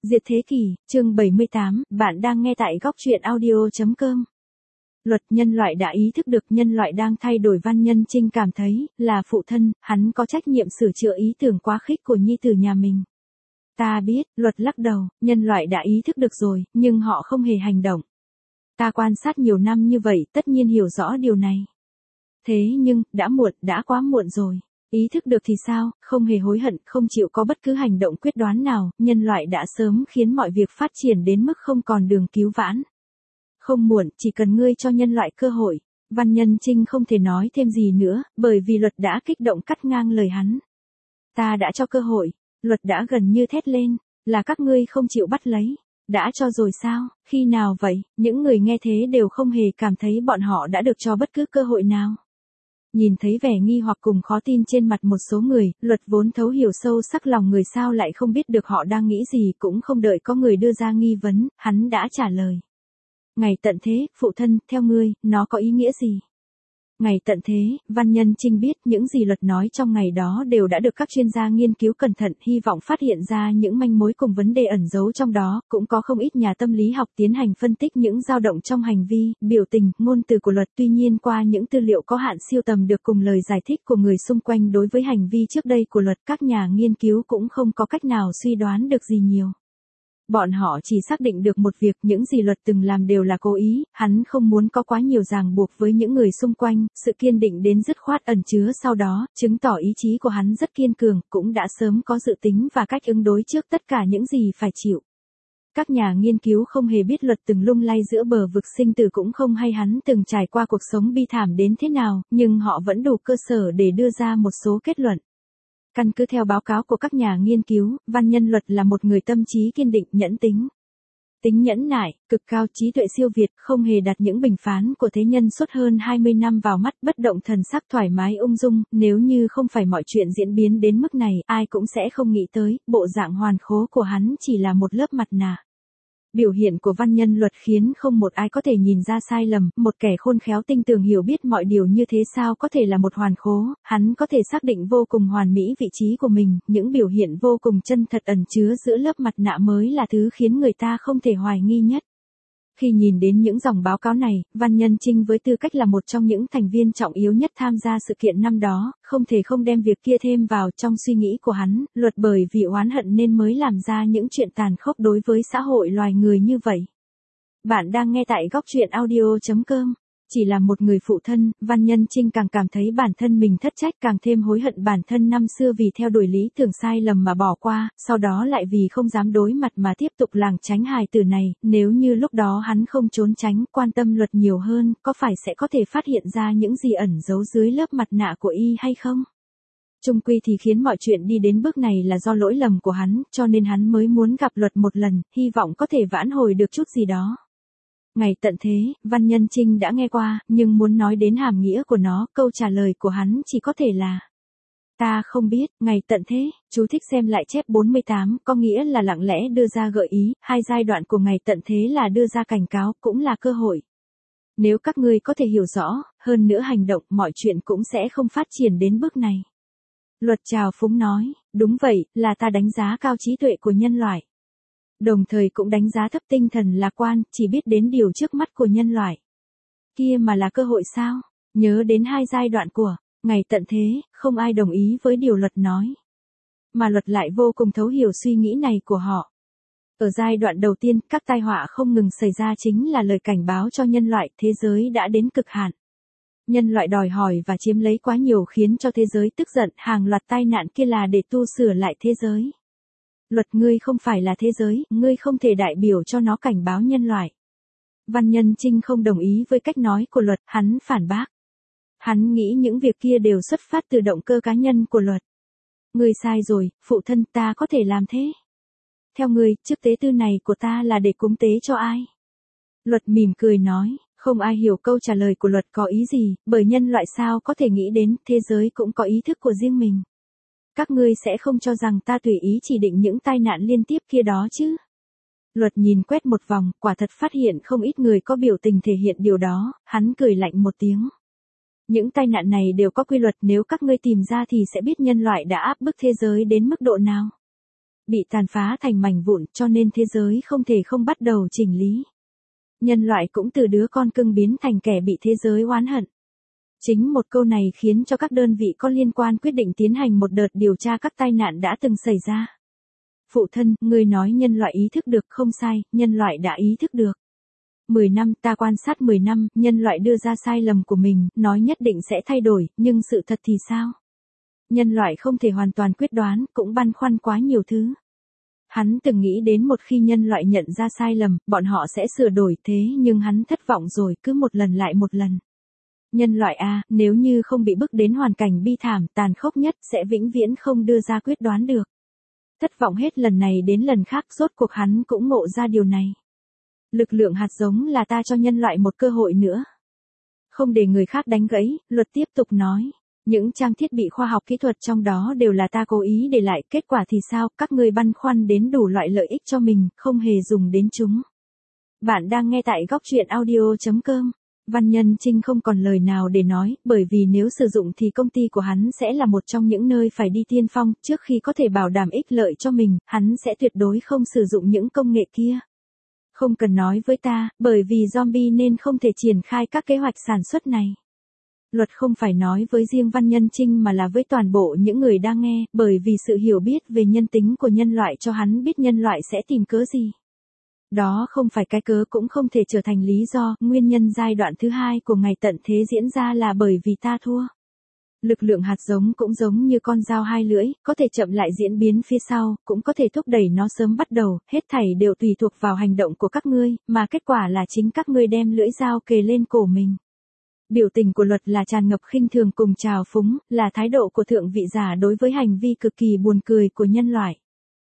Diệt thế kỷ, chương 78, bạn đang nghe tại góc truyện audio.com. Luật nhân loại đã ý thức được nhân loại đang thay đổi. Văn Nhân Trinh cảm thấy, là phụ thân, hắn có trách nhiệm sửa chữa ý tưởng quá khích của nhi tử nhà mình. Ta biết, Luật lắc đầu, nhân loại đã ý thức được rồi, nhưng họ không hề hành động. Ta quan sát nhiều năm như vậy, tất nhiên hiểu rõ điều này. Thế nhưng, đã quá muộn rồi. Ý thức được thì sao, không hề hối hận, không chịu có bất cứ hành động quyết đoán nào, nhân loại đã sớm khiến mọi việc phát triển đến mức không còn đường cứu vãn. Không muộn, chỉ cần ngươi cho nhân loại cơ hội. Văn Nhân Trinh không thể nói thêm gì nữa, bởi vì Luật đã kích động cắt ngang lời hắn. Ta đã cho cơ hội. Luật đã gần như thét lên, là các ngươi không chịu bắt lấy. Đã cho rồi sao, khi nào vậy? Những người nghe thế đều không hề cảm thấy bọn họ đã được cho bất cứ cơ hội nào. Nhìn thấy vẻ nghi hoặc cùng khó tin trên mặt một số người, Luật vốn thấu hiểu sâu sắc lòng người sao lại không biết được họ đang nghĩ gì, cũng không đợi có người đưa ra nghi vấn, hắn đã trả lời. Ngày tận thế, phụ thân, theo ngươi, nó có ý nghĩa gì? Ngày tận thế, Văn Nhân Trinh biết những gì Luật nói trong ngày đó đều đã được các chuyên gia nghiên cứu cẩn thận, hy vọng phát hiện ra những manh mối cùng vấn đề ẩn giấu trong đó, cũng có không ít nhà tâm lý học tiến hành phân tích những dao động trong hành vi, biểu tình, ngôn từ của Luật. Tuy nhiên qua những tư liệu có hạn siêu tầm được cùng lời giải thích của người xung quanh đối với hành vi trước đây của Luật, các nhà nghiên cứu cũng không có cách nào suy đoán được gì nhiều. Bọn họ chỉ xác định được một việc, những gì Luật từng làm đều là cố ý, hắn không muốn có quá nhiều ràng buộc với những người xung quanh, sự kiên định đến dứt khoát ẩn chứa sau đó, chứng tỏ ý chí của hắn rất kiên cường, cũng đã sớm có dự tính và cách ứng đối trước tất cả những gì phải chịu. Các nhà nghiên cứu không hề biết Luật từng lung lay giữa bờ vực sinh tử, cũng không hay hắn từng trải qua cuộc sống bi thảm đến thế nào, nhưng họ vẫn đủ cơ sở để đưa ra một số kết luận. Căn cứ theo báo cáo của các nhà nghiên cứu, Văn Nhân Luật là một người tâm trí kiên định, nhẫn tính. Tính nhẫn nại, cực cao, trí tuệ siêu việt, không hề đặt những bình phán của thế nhân suốt hơn 20 năm vào mắt, bất động thần sắc, thoải mái ung dung. Nếu như không phải mọi chuyện diễn biến đến mức này, ai cũng sẽ không nghĩ tới, bộ dạng hoàn khố của hắn chỉ là một lớp mặt nạ. Biểu hiện của Văn Nhân Luật khiến không một ai có thể nhìn ra sai lầm, một kẻ khôn khéo tinh tường hiểu biết mọi điều như thế sao có thể là một hoàn khố, hắn có thể xác định vô cùng hoàn mỹ vị trí của mình, những biểu hiện vô cùng chân thật ẩn chứa giữa lớp mặt nạ mới là thứ khiến người ta không thể hoài nghi nhất. Khi nhìn đến những dòng báo cáo này, Văn Nhân Trinh với tư cách là một trong những thành viên trọng yếu nhất tham gia sự kiện năm đó, không thể không đem việc kia thêm vào trong suy nghĩ của hắn. Luật bởi vì oán hận nên mới làm ra những chuyện tàn khốc đối với xã hội loài người như vậy. Bạn đang nghe tại góc truyện audio.com. Chỉ là một người phụ thân, Văn Nhân Trinh càng cảm thấy bản thân mình thất trách, càng thêm hối hận bản thân năm xưa vì theo đuổi lý tưởng sai lầm mà bỏ qua, sau đó lại vì không dám đối mặt mà tiếp tục lảng tránh hài tử này. Nếu như lúc đó hắn không trốn tránh, quan tâm Luật nhiều hơn, có phải sẽ có thể phát hiện ra những gì ẩn giấu dưới lớp mặt nạ của y hay không? Chung quy thì khiến mọi chuyện đi đến bước này là do lỗi lầm của hắn, cho nên hắn mới muốn gặp Luật một lần, hy vọng có thể vãn hồi được chút gì đó. Ngày tận thế, Văn Nhân Trinh đã nghe qua, nhưng muốn nói đến hàm nghĩa của nó, câu trả lời của hắn chỉ có thể là: ta không biết. Ngày tận thế, chú thích xem lại chép 48, có nghĩa là lặng lẽ đưa ra gợi ý, hai giai đoạn của ngày tận thế là đưa ra cảnh cáo, cũng là cơ hội. Nếu các ngươi có thể hiểu rõ, hơn nữa hành động, mọi chuyện cũng sẽ không phát triển đến bước này. Luật trào phúng nói, đúng vậy, là ta đánh giá cao trí tuệ của nhân loại. Đồng thời cũng đánh giá thấp tinh thần lạc quan, chỉ biết đến điều trước mắt của nhân loại. Kia mà là cơ hội sao? Nhớ đến hai giai đoạn của ngày tận thế, không ai đồng ý với điều Luật nói. Mà Luật lại vô cùng thấu hiểu suy nghĩ này của họ. Ở giai đoạn đầu tiên, các tai họa không ngừng xảy ra chính là lời cảnh báo cho nhân loại, thế giới đã đến cực hạn. Nhân loại đòi hỏi và chiếm lấy quá nhiều khiến cho thế giới tức giận, hàng loạt tai nạn kia là để tu sửa lại thế giới. Luật, ngươi không phải là thế giới, ngươi không thể đại biểu cho nó cảnh báo nhân loại. Văn Nhân Trinh không đồng ý với cách nói của Luật, hắn phản bác. Hắn nghĩ những việc kia đều xuất phát từ động cơ cá nhân của Luật. Ngươi sai rồi, phụ thân, ta có thể làm thế. Theo ngươi, chức tế tư này của ta là để cúng tế cho ai? Luật mỉm cười nói, không ai hiểu câu trả lời của Luật có ý gì, bởi nhân loại sao có thể nghĩ đến, thế giới cũng có ý thức của riêng mình. Các ngươi sẽ không cho rằng ta tùy ý chỉ định những tai nạn liên tiếp kia đó chứ? Luật nhìn quét một vòng, quả thật phát hiện không ít người có biểu tình thể hiện điều đó, hắn cười lạnh một tiếng. Những tai nạn này đều có quy luật, nếu các ngươi tìm ra thì sẽ biết nhân loại đã áp bức thế giới đến mức độ nào. bị tàn phá thành mảnh vụn, cho nên thế giới không thể không bắt đầu chỉnh lý. Nhân loại cũng từ đứa con cưng biến thành kẻ bị thế giới oán hận. Chính một câu này khiến cho các đơn vị có liên quan quyết định tiến hành một đợt điều tra các tai nạn đã từng xảy ra. Phụ thân, ngươi nói nhân loại ý thức được, không sai, nhân loại đã ý thức được. 10 năm, ta quan sát 10 năm, nhân loại đưa ra sai lầm của mình, nói nhất định sẽ thay đổi, nhưng sự thật thì sao? Nhân loại không thể hoàn toàn quyết đoán, cũng băn khoăn quá nhiều thứ. Hắn từng nghĩ đến một khi nhân loại nhận ra sai lầm, bọn họ sẽ sửa đổi, thế nhưng hắn thất vọng rồi, cứ một lần lại một lần. Nhân loại a, nếu như không bị bức đến hoàn cảnh bi thảm, tàn khốc nhất, sẽ vĩnh viễn không đưa ra quyết đoán được. Thất vọng hết lần này đến lần khác, rốt cuộc hắn cũng ngộ ra điều này. Lực lượng hạt giống là ta cho nhân loại một cơ hội nữa. Không để người khác đánh gãy, Luật tiếp tục nói. Những trang thiết bị khoa học kỹ thuật trong đó đều là ta cố ý để lại, kết quả thì sao, các ngươi băn khoăn đến đủ loại lợi ích cho mình, không hề dùng đến chúng. Bạn đang nghe tại góc truyện audio.com. Văn Nhân Trinh không còn lời nào để nói, bởi vì nếu sử dụng thì công ty của hắn sẽ là một trong những nơi phải đi tiên phong, trước khi có thể bảo đảm ích lợi cho mình, hắn sẽ tuyệt đối không sử dụng những công nghệ kia. Không cần nói với ta, bởi vì zombie nên không thể triển khai các kế hoạch sản xuất này. Luật không phải nói với riêng Văn Nhân Trinh mà là với toàn bộ những người đang nghe, bởi vì sự hiểu biết về nhân tính của nhân loại cho hắn biết nhân loại sẽ tìm cớ gì. Đó không phải cái cớ cũng không thể trở thành lý do, nguyên nhân giai đoạn thứ hai của ngày tận thế diễn ra là bởi vì ta thua. Lực lượng hạt giống cũng giống như con dao hai lưỡi, có thể chậm lại diễn biến phía sau, cũng có thể thúc đẩy nó sớm bắt đầu, hết thảy đều tùy thuộc vào hành động của các ngươi, mà kết quả là chính các ngươi đem lưỡi dao kề lên cổ mình. Biểu tình của Luật là tràn ngập khinh thường cùng trào phúng, là thái độ của thượng vị giả đối với hành vi cực kỳ buồn cười của nhân loại.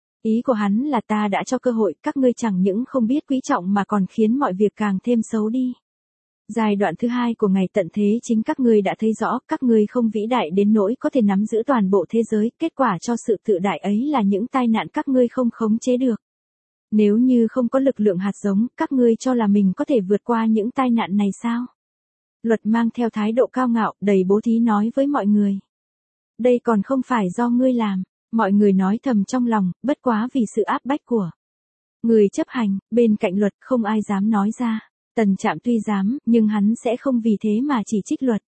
Ý của hắn là ta đã cho cơ hội, các ngươi chẳng những không biết quý trọng mà còn khiến mọi việc càng thêm xấu đi. Giai đoạn thứ hai của ngày tận thế chính các ngươi đã thấy rõ, các ngươi không vĩ đại đến nỗi có thể nắm giữ toàn bộ thế giới, kết quả cho sự tự đại ấy là những tai nạn các ngươi không khống chế được. Nếu như không có lực lượng hạt giống, các ngươi cho là mình có thể vượt qua những tai nạn này sao? Luật mang theo thái độ cao ngạo, đầy bố thí nói với mọi người. Đây còn không phải do ngươi làm, mọi người nói thầm trong lòng, bất quá vì sự áp bách của người chấp hành, bên cạnh Luật không ai dám nói ra. Tần Trạm tuy dám, nhưng hắn sẽ không vì thế mà chỉ trích Luật.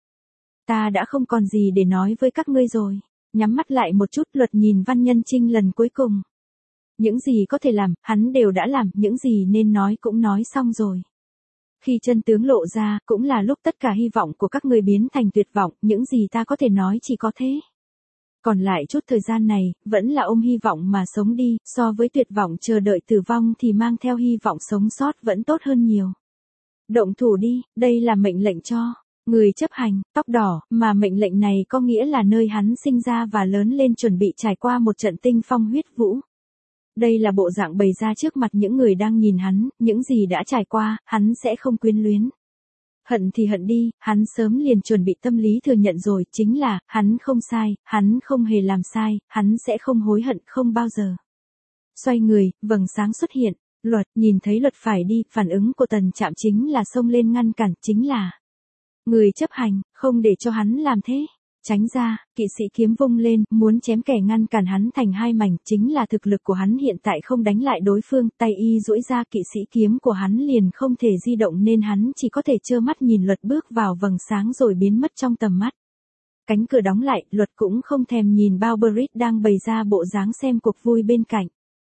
Ta đã không còn gì để nói với các ngươi rồi. Nhắm mắt lại một chút, Luật nhìn Văn Nhân Trinh lần cuối cùng. Những gì có thể làm, hắn đều đã làm, những gì nên nói cũng nói xong rồi. Khi chân tướng lộ ra, cũng là lúc tất cả hy vọng của các ngươi biến thành tuyệt vọng, những gì ta có thể nói chỉ có thế. Còn lại chút thời gian này, vẫn là ôm hy vọng mà sống đi, so với tuyệt vọng chờ đợi tử vong thì mang theo hy vọng sống sót vẫn tốt hơn nhiều. Động thủ đi, đây là mệnh lệnh cho người chấp hành, tóc đỏ, mà mệnh lệnh này có nghĩa là nơi hắn sinh ra và lớn lên chuẩn bị trải qua một trận tinh phong huyết vũ. Đây là bộ dạng bày ra trước mặt những người đang nhìn hắn, những gì đã trải qua, hắn sẽ không quyến luyến. Hận thì hận đi, hắn sớm liền chuẩn bị tâm lý thừa nhận rồi, chính là, hắn không sai, hắn không hề làm sai, hắn sẽ không hối hận không bao giờ. Xoay người, vầng sáng xuất hiện. Luật nhìn thấy Luật phải đi, phản ứng của Tần Trạm chính là xông lên ngăn cản, chính là người chấp hành, không để cho hắn làm thế. Tránh ra, kỵ sĩ kiếm vung lên, muốn chém kẻ ngăn cản hắn thành hai mảnh, chính là thực lực của hắn hiện tại không đánh lại đối phương, tay y duỗi ra kỵ sĩ kiếm của hắn liền không thể di động nên hắn chỉ có thể trơ mắt nhìn Luật bước vào vầng sáng rồi biến mất trong tầm mắt. Cánh cửa đóng lại, Luật cũng không thèm nhìn Barbarit đang bày ra bộ dáng xem cuộc vui bên cạnh.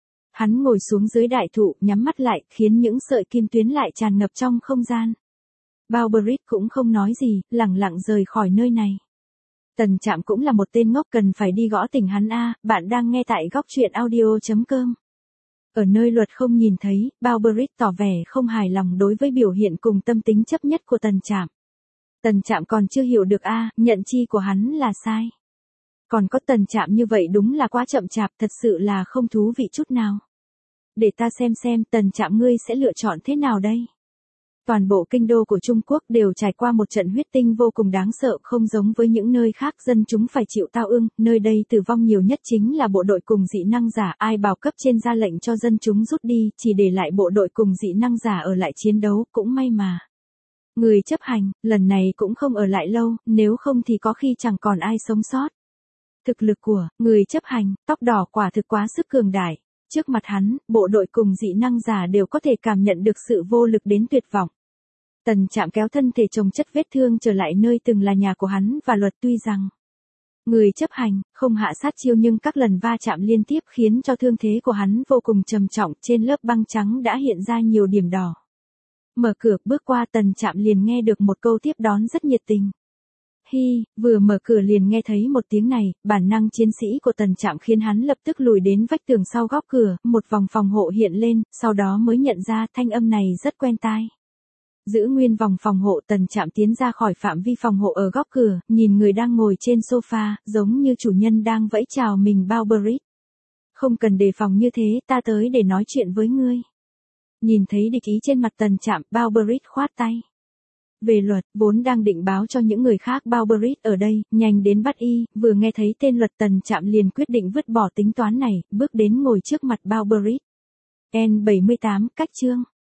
Hắn ngồi xuống dưới đại thụ, nhắm mắt lại, khiến những sợi kim tuyến lại tràn ngập trong không gian. Barbarit cũng không nói gì, lẳng lặng rời khỏi nơi này. Tần Trạm cũng là một tên ngốc, cần phải đi gõ tỉnh hắn a. Bạn đang nghe tại góc truyện audio.com. Ở nơi Luật không nhìn thấy, Barbarit tỏ vẻ không hài lòng đối với biểu hiện cùng tâm tính chấp nhất của Tần Trạm. Tần Trạm còn chưa hiểu được nhận chi của hắn là sai. Còn có Tần Trạm như vậy đúng là quá chậm chạp, thật sự là không thú vị chút nào. Để ta xem Tần Trạm ngươi sẽ lựa chọn thế nào đây? Toàn bộ kinh đô của Trung Quốc đều trải qua một trận huyết tinh vô cùng đáng sợ, không giống với những nơi khác, dân chúng phải chịu tao ương, nơi đây tử vong nhiều nhất chính là bộ đội cùng dị năng giả, ai bảo cấp trên ra lệnh cho dân chúng rút đi, chỉ để lại bộ đội cùng dị năng giả ở lại chiến đấu, cũng may mà. Người chấp hành, lần này cũng không ở lại lâu, nếu không thì có khi chẳng còn ai sống sót. Thực lực của người chấp hành, tóc đỏ quả thực quá sức cường đại. Trước mặt hắn, bộ đội cùng dị năng giả đều có thể cảm nhận được sự vô lực đến tuyệt vọng. Tần Trạm kéo thân thể chồng chất vết thương trở lại nơi từng là nhà của hắn và Luật tuy rằng người chấp hành, không hạ sát chiêu nhưng các lần va chạm liên tiếp khiến cho thương thế của hắn vô cùng trầm trọng, trên lớp băng trắng đã hiện ra nhiều điểm đỏ. Mở cửa bước qua Tần Trạm liền nghe được một câu tiếp đón rất nhiệt tình. Vừa mở cửa liền nghe thấy một tiếng này, bản năng chiến sĩ của Tần Trạm khiến hắn lập tức lùi đến vách tường sau góc cửa, một vòng phòng hộ hiện lên, sau đó mới nhận ra thanh âm này rất quen tai. Giữ nguyên vòng phòng hộ, Tần Trạm tiến ra khỏi phạm vi phòng hộ ở góc cửa, nhìn người đang ngồi trên sofa, giống như chủ nhân đang vẫy chào mình. Barbarit. Không cần đề phòng như thế, ta tới để nói chuyện với ngươi. Nhìn thấy địch ý trên mặt Tần Trạm, Barbarit khoát tay. Về Luật, vốn đang định báo cho những người khác Barbarit ở đây, nhanh đến bắt y, vừa nghe thấy tên Luật Tần Trạm liền quyết định vứt bỏ tính toán này, bước đến ngồi trước mặt Barbarit. N78, cách chương.